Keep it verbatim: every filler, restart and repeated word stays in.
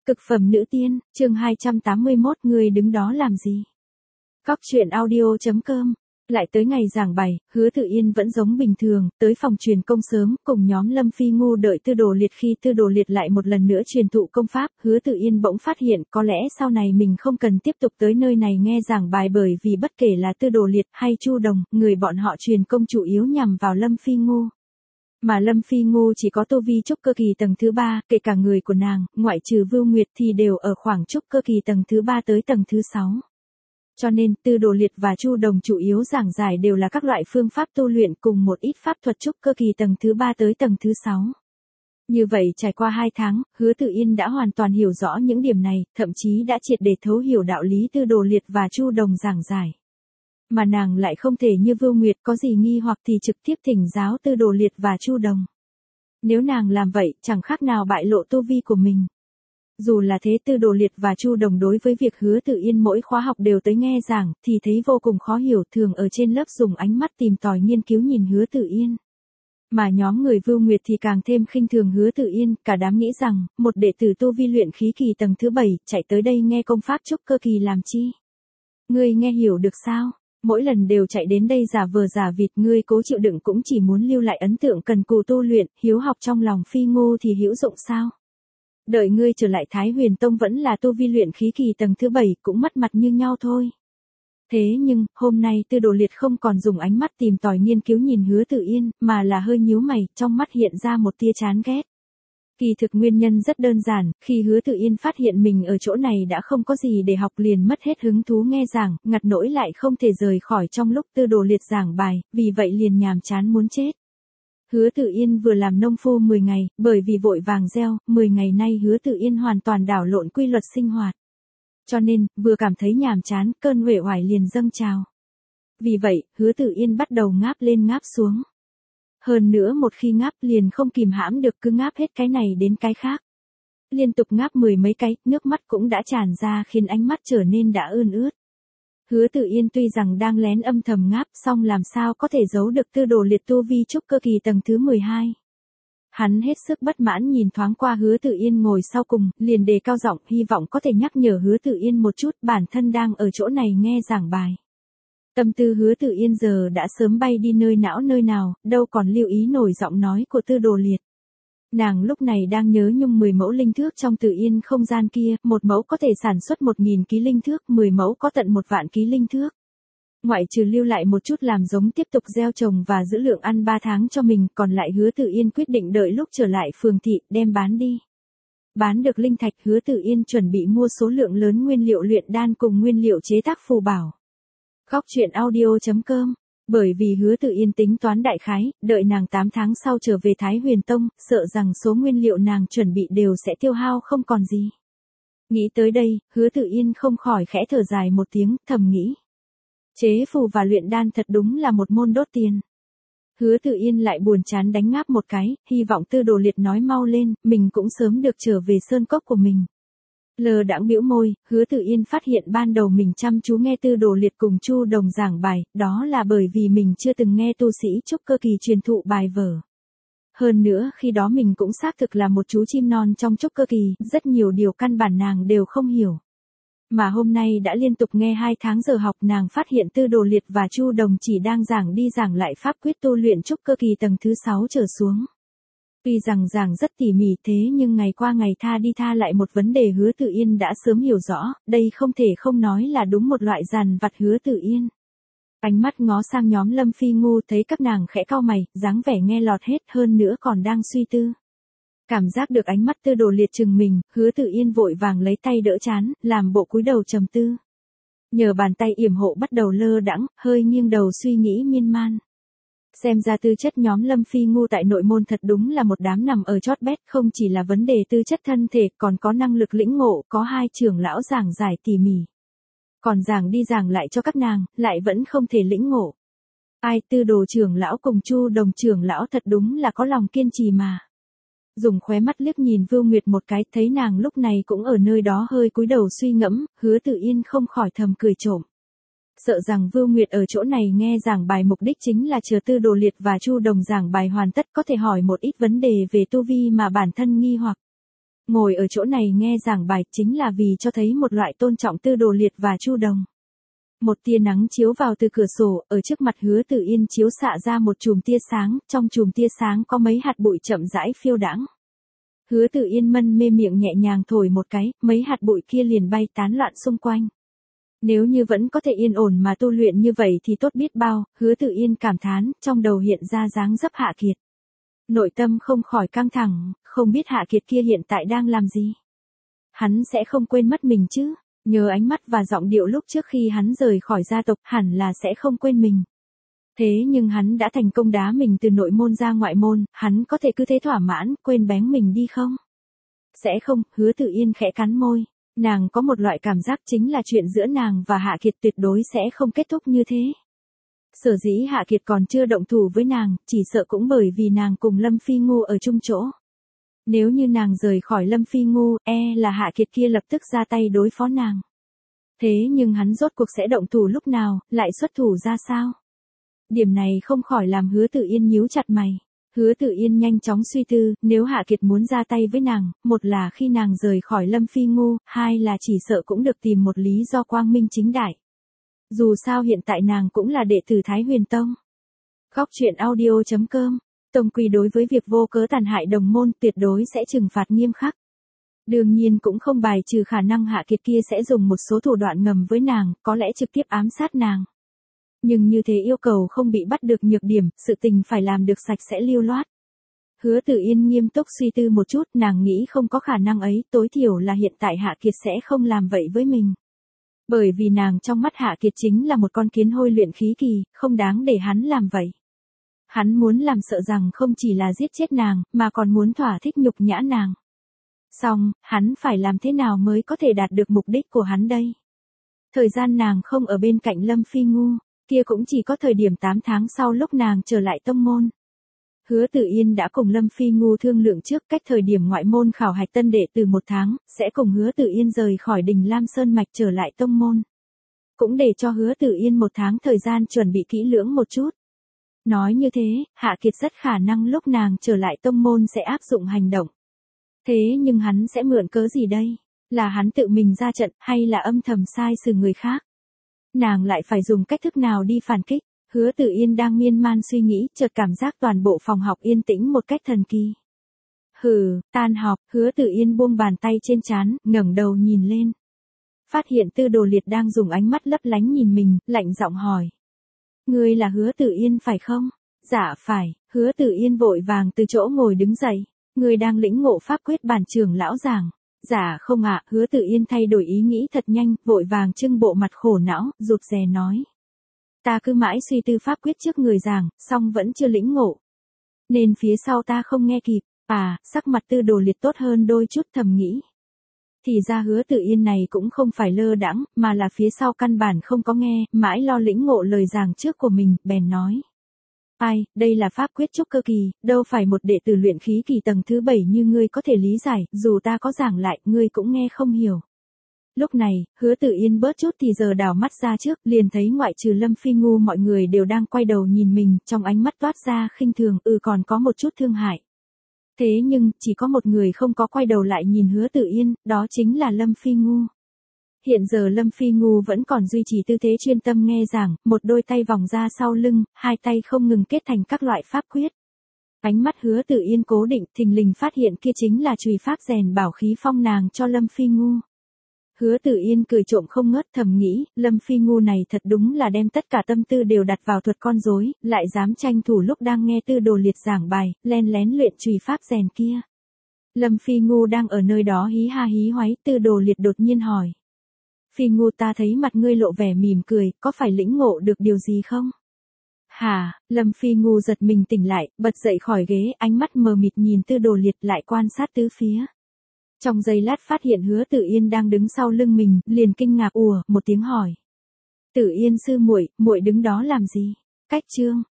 Cực phẩm nữ tiên, chương hai trăm tám mươi mốt, người đứng đó làm gì? Cóc truyện audio chấm com. Lại tới ngày giảng bài, Hứa Tự Yên vẫn giống bình thường, tới phòng truyền công sớm, cùng nhóm Lâm Phi Ngu đợi Tư Đồ Liệt. Khi Tư Đồ Liệt lại một lần nữa truyền thụ công pháp, Hứa Tự Yên bỗng phát hiện có lẽ sau này mình không cần tiếp tục tới nơi này nghe giảng bài, bởi vì bất kể là Tư Đồ Liệt hay Chu Đồng, người bọn họ truyền công chủ yếu nhằm vào Lâm Phi Ngu. Mà Lâm Phi Ngu chỉ có tu vi trúc cơ kỳ tầng thứ ba, kể cả người của nàng, ngoại trừ Vưu Nguyệt thì đều ở khoảng trúc cơ kỳ tầng thứ ba tới tầng thứ sáu. Cho nên, Tư Đồ Liệt và Chu Đồng chủ yếu giảng giải đều là các loại phương pháp tu luyện cùng một ít pháp thuật trúc cơ kỳ tầng thứ ba tới tầng thứ sáu. Như vậy trải qua hai tháng, Hứa Tự Yên đã hoàn toàn hiểu rõ những điểm này, thậm chí đã triệt để thấu hiểu đạo lý Tư Đồ Liệt và Chu Đồng giảng giải. Mà nàng lại không thể như Vưu Nguyệt có gì nghi hoặc thì trực tiếp thỉnh giáo Tư Đồ Liệt và Chu Đồng. Nếu nàng làm vậy, chẳng khác nào bại lộ tu vi của mình. Dù là thế, Tư Đồ Liệt và Chu Đồng đối với việc Hứa Tự Yên mỗi khóa học đều tới nghe giảng, thì thấy vô cùng khó hiểu, thường ở trên lớp dùng ánh mắt tìm tòi nghiên cứu nhìn Hứa Tự Yên. Mà nhóm người Vưu Nguyệt thì càng thêm khinh thường Hứa Tự Yên, cả đám nghĩ rằng, một đệ tử tu vi luyện khí kỳ tầng thứ bảy, chạy tới đây nghe công pháp trúc cơ kỳ làm chi? Ngươi nghe hiểu được sao? Mỗi lần đều chạy đến đây giả vờ giả vịt, ngươi cố chịu đựng cũng chỉ muốn lưu lại ấn tượng cần cù tu luyện, hiếu học trong lòng Phi Ngu thì hữu dụng sao? Đợi ngươi trở lại Thái Huyền Tông vẫn là tu vi luyện khí kỳ tầng thứ bảy, cũng mất mặt như nhau thôi. Thế nhưng, hôm nay Tư Đồ Liệt không còn dùng ánh mắt tìm tòi nghiên cứu nhìn Hứa Tự Yên, mà là hơi nhíu mày, trong mắt hiện ra một tia chán ghét. Kỳ thực nguyên nhân rất đơn giản, khi Hứa Tự Yên phát hiện mình ở chỗ này đã không có gì để học liền mất hết hứng thú nghe giảng, ngặt nỗi lại không thể rời khỏi trong lúc Tư Đồ Liệt giảng bài, vì vậy liền nhàm chán muốn chết. Hứa Tự Yên vừa làm nông phu mười ngày, bởi vì vội vàng gieo, mười ngày nay Hứa Tự Yên hoàn toàn đảo lộn quy luật sinh hoạt. Cho nên, vừa cảm thấy nhàm chán, cơn uể oải liền dâng trào. Vì vậy, Hứa Tự Yên bắt đầu ngáp lên ngáp xuống. Hơn nữa một khi ngáp liền không kìm hãm được, cứ ngáp hết cái này đến cái khác. Liên tục ngáp mười mấy cái, nước mắt cũng đã tràn ra khiến ánh mắt trở nên đã ươn ướt. Hứa Tự Yên tuy rằng đang lén âm thầm ngáp, song làm sao có thể giấu được Tư Đồ Liệt tu vi trúc cơ kỳ tầng thứ mười hai. Hắn hết sức bất mãn nhìn thoáng qua Hứa Tự Yên ngồi sau cùng, liền đề cao giọng, hy vọng có thể nhắc nhở Hứa Tự Yên một chút, bản thân đang ở chỗ này nghe giảng bài. Tâm tư Hứa Tự Yên giờ đã sớm bay đi nơi não nơi nào, đâu còn lưu ý nổi giọng nói của Tư Đồ Liệt. Nàng lúc này đang nhớ nhung mười mẫu linh thước trong Tự Yên không gian kia, một mẫu có thể sản xuất một nghìn ký linh thước, mười mẫu có tận một vạn ký linh thước. Ngoại trừ lưu lại một chút làm giống tiếp tục gieo trồng và giữ lượng ăn ba tháng cho mình, còn lại Hứa Tự Yên quyết định đợi lúc trở lại phường thị, đem bán đi. Bán được linh thạch, Hứa Tự Yên chuẩn bị mua số lượng lớn nguyên liệu luyện đan cùng nguyên liệu chế tác phù bảo. Cóc truyện audio chấm com. Bởi vì Hứa Tự Yên tính toán đại khái, đợi nàng tám tháng sau trở về Thái Huyền Tông, sợ rằng số nguyên liệu nàng chuẩn bị đều sẽ tiêu hao không còn gì. Nghĩ tới đây, Hứa Tự Yên không khỏi khẽ thở dài một tiếng, thầm nghĩ. Chế phù và luyện đan thật đúng là một môn đốt tiền. Hứa Tự Yên lại buồn chán đánh ngáp một cái, hy vọng Tư Đồ Liệt nói mau lên, mình cũng sớm được trở về sơn cốc của mình. Lờ đãng bĩu môi, Hứa Tự Yên phát hiện ban đầu mình chăm chú nghe Tư Đồ Liệt cùng Chu Đồng giảng bài, đó là bởi vì mình chưa từng nghe tu sĩ trúc cơ kỳ truyền thụ bài vở. Hơn nữa, khi đó mình cũng xác thực là một chú chim non trong trúc cơ kỳ, rất nhiều điều căn bản nàng đều không hiểu. Mà hôm nay đã liên tục nghe hai tháng giờ học, nàng phát hiện Tư Đồ Liệt và Chu Đồng chỉ đang giảng đi giảng lại pháp quyết tu luyện trúc cơ kỳ tầng thứ sáu trở xuống. Tuy rằng giảng rất tỉ mỉ thế nhưng ngày qua ngày tha đi tha lại một vấn đề Hứa Tự Yên đã sớm hiểu rõ, đây không thể không nói là đúng một loại dằn vặt Hứa Tự Yên. Ánh mắt ngó sang nhóm Lâm Phi Ngu thấy các nàng khẽ cau mày, dáng vẻ nghe lọt hết, hơn nữa còn đang suy tư. Cảm giác được ánh mắt Tư Đồ Liệt chừng mình, Hứa Tự Yên vội vàng lấy tay đỡ trán, làm bộ cúi đầu trầm tư. Nhờ bàn tay yểm hộ bắt đầu lơ đãng, hơi nghiêng đầu suy nghĩ miên man. Xem ra tư chất nhóm Lâm Phi Ngu tại nội môn thật đúng là một đám nằm ở chót bét, không chỉ là vấn đề tư chất thân thể, còn có năng lực lĩnh ngộ, có hai trưởng lão giảng giải tỉ mỉ. Còn giảng đi giảng lại cho các nàng, lại vẫn không thể lĩnh ngộ. Ai, Tư Đồ trưởng lão cùng Chu Đồng trưởng lão thật đúng là có lòng kiên trì mà. Dùng khóe mắt liếc nhìn Vưu Nguyệt một cái, thấy nàng lúc này cũng ở nơi đó hơi cúi đầu suy ngẫm, Hứa Tự Yên không khỏi thầm cười trộm. Sợ rằng Vưu Nguyệt ở chỗ này nghe giảng bài mục đích chính là chờ Tư Đồ Liệt và Chu Đồng giảng bài hoàn tất có thể hỏi một ít vấn đề về tu vi mà bản thân nghi hoặc. Ngồi ở chỗ này nghe giảng bài chính là vì cho thấy một loại tôn trọng Tư Đồ Liệt và Chu Đồng. Một tia nắng chiếu vào từ cửa sổ, ở trước mặt Hứa Tử Yên chiếu xạ ra một chùm tia sáng, trong chùm tia sáng có mấy hạt bụi chậm rãi phiêu đãng. Hứa Tử Yên mân mê miệng nhẹ nhàng thổi một cái, mấy hạt bụi kia liền bay tán loạn xung quanh. Nếu như vẫn có thể yên ổn mà tu luyện như vậy thì tốt biết bao, Hứa Tử Yên cảm thán, trong đầu hiện ra dáng dấp Hạ Kiệt. Nội tâm không khỏi căng thẳng, không biết Hạ Kiệt kia hiện tại đang làm gì. Hắn sẽ không quên mất mình chứ, nhớ ánh mắt và giọng điệu lúc trước khi hắn rời khỏi gia tộc hẳn là sẽ không quên mình. Thế nhưng hắn đã thành công đá mình từ nội môn ra ngoại môn, hắn có thể cứ thế thỏa mãn, quên bén mình đi không? Sẽ không, Hứa Tử Yên khẽ cắn môi. Nàng có một loại cảm giác chính là chuyện giữa nàng và Hạ Kiệt tuyệt đối sẽ không kết thúc như thế. Sở dĩ Hạ Kiệt còn chưa động thủ với nàng, chỉ sợ cũng bởi vì nàng cùng Lâm Phi Ngu ở chung chỗ. Nếu như nàng rời khỏi Lâm Phi Ngu, e là Hạ Kiệt kia lập tức ra tay đối phó nàng. Thế nhưng hắn rốt cuộc sẽ động thủ lúc nào, lại xuất thủ ra sao? Điểm này không khỏi làm Hứa Tử Yên nhíu chặt mày. Hứa Tử Yên nhanh chóng suy tư, nếu Hạ Kiệt muốn ra tay với nàng, một là khi nàng rời khỏi Lâm Phi Ngu, hai là chỉ sợ cũng được tìm một lý do quang minh chính đại. Dù sao hiện tại nàng cũng là đệ tử Thái Huyền Tông. Góc truyện audio chấm com. Tông quy đối với việc vô cớ tàn hại đồng môn tuyệt đối sẽ trừng phạt nghiêm khắc. Đương nhiên cũng không bài trừ khả năng Hạ Kiệt kia sẽ dùng một số thủ đoạn ngầm với nàng, có lẽ trực tiếp ám sát nàng. Nhưng như thế yêu cầu không bị bắt được nhược điểm, sự tình phải làm được sạch sẽ lưu loát. Hứa Tử Yên nghiêm túc suy tư một chút, nàng nghĩ không có khả năng ấy, tối thiểu là hiện tại Hạ Kiệt sẽ không làm vậy với mình. Bởi vì nàng trong mắt Hạ Kiệt chính là một con kiến hôi luyện khí kỳ, không đáng để hắn làm vậy. Hắn muốn làm sợ rằng không chỉ là giết chết nàng, mà còn muốn thỏa thích nhục nhã nàng. Xong, hắn phải làm thế nào mới có thể đạt được mục đích của hắn đây? Thời gian nàng không ở bên cạnh Lâm Phi Ngu, kia cũng chỉ có thời điểm tám tháng sau lúc nàng trở lại tông môn. Hứa Tử Yên đã cùng Lâm Phi Ngu thương lượng trước cách thời điểm ngoại môn khảo hạch tân đệ từ một tháng, sẽ cùng Hứa Tử Yên rời khỏi đình Lam Sơn Mạch trở lại tông môn. Cũng để cho Hứa Tử Yên một tháng thời gian chuẩn bị kỹ lưỡng một chút. Nói như thế, Hạ Kiệt rất khả năng lúc nàng trở lại tông môn sẽ áp dụng hành động. Thế nhưng hắn sẽ mượn cớ gì đây? Là hắn tự mình ra trận hay là âm thầm sai xử người khác? Nàng lại phải dùng cách thức nào đi phản kích? Hứa Tử Yên đang miên man suy nghĩ, chợt cảm giác toàn bộ phòng học yên tĩnh một cách thần kỳ. Hừ, tan họp, Hứa Tử Yên buông bàn tay trên trán, ngẩng đầu nhìn lên. Phát hiện Tư Đồ Liệt đang dùng ánh mắt lấp lánh nhìn mình, lạnh giọng hỏi. Ngươi là Hứa Tử Yên phải không? Dạ phải, Hứa Tử Yên vội vàng từ chỗ ngồi đứng dậy. Ngươi đang lĩnh ngộ pháp quyết bản trưởng lão giảng. Dạ không ạ, Hứa Tử Yên thay đổi ý nghĩ thật nhanh, vội vàng trưng bộ mặt khổ não, rụt rè nói. Ta cứ mãi suy tư pháp quyết trước người giảng, song vẫn chưa lĩnh ngộ. Nên phía sau ta không nghe kịp, à, sắc mặt Tư Đồ Liệt tốt hơn đôi chút thầm nghĩ. Thì ra Hứa Tử Yên này cũng không phải lơ đãng, mà là phía sau căn bản không có nghe, mãi lo lĩnh ngộ lời giảng trước của mình, bèn nói. Ai, đây là pháp quyết trúc cơ kỳ, đâu phải một đệ tử luyện khí kỳ tầng thứ bảy như ngươi có thể lý giải, dù ta có giảng lại, ngươi cũng nghe không hiểu. Lúc này, Hứa Tử Yên bớt chút thì giờ đảo mắt ra trước, liền thấy ngoại trừ Lâm Phi Ngu mọi người đều đang quay đầu nhìn mình, trong ánh mắt toát ra khinh thường, ừ còn có một chút thương hại. Thế nhưng, chỉ có một người không có quay đầu lại nhìn Hứa Tử Yên, đó chính là Lâm Phi Ngu. Hiện giờ Lâm Phi Ngu vẫn còn duy trì tư thế chuyên tâm nghe giảng, một đôi tay vòng ra sau lưng, hai tay không ngừng kết thành các loại pháp quyết. Ánh mắt Hứa Tử Yên cố định, thình lình phát hiện kia chính là chùy pháp rèn bảo khí phong nàng cho Lâm Phi Ngu. Hứa Tử Yên cười trộm không ngớt thầm nghĩ, Lâm Phi Ngu này thật đúng là đem tất cả tâm tư đều đặt vào thuật con rối, lại dám tranh thủ lúc đang nghe Tư Đồ Liệt giảng bài, len lén luyện chùy pháp rèn kia. Lâm Phi Ngu đang ở nơi đó hí ha hí hoáy, Tư Đồ Liệt đột nhiên hỏi. Phi Ngu ta thấy mặt ngươi lộ vẻ mỉm cười, có phải lĩnh ngộ được điều gì không? Hả, Lâm Phi Ngu giật mình tỉnh lại, bật dậy khỏi ghế, ánh mắt mờ mịt nhìn Tư Đồ Liệt lại quan sát tứ phía. Trong giây lát phát hiện Hứa Tử Yên đang đứng sau lưng mình, liền kinh ngạc ùa, một tiếng hỏi. Tử Yên sư muội, muội đứng đó làm gì? Cách chương,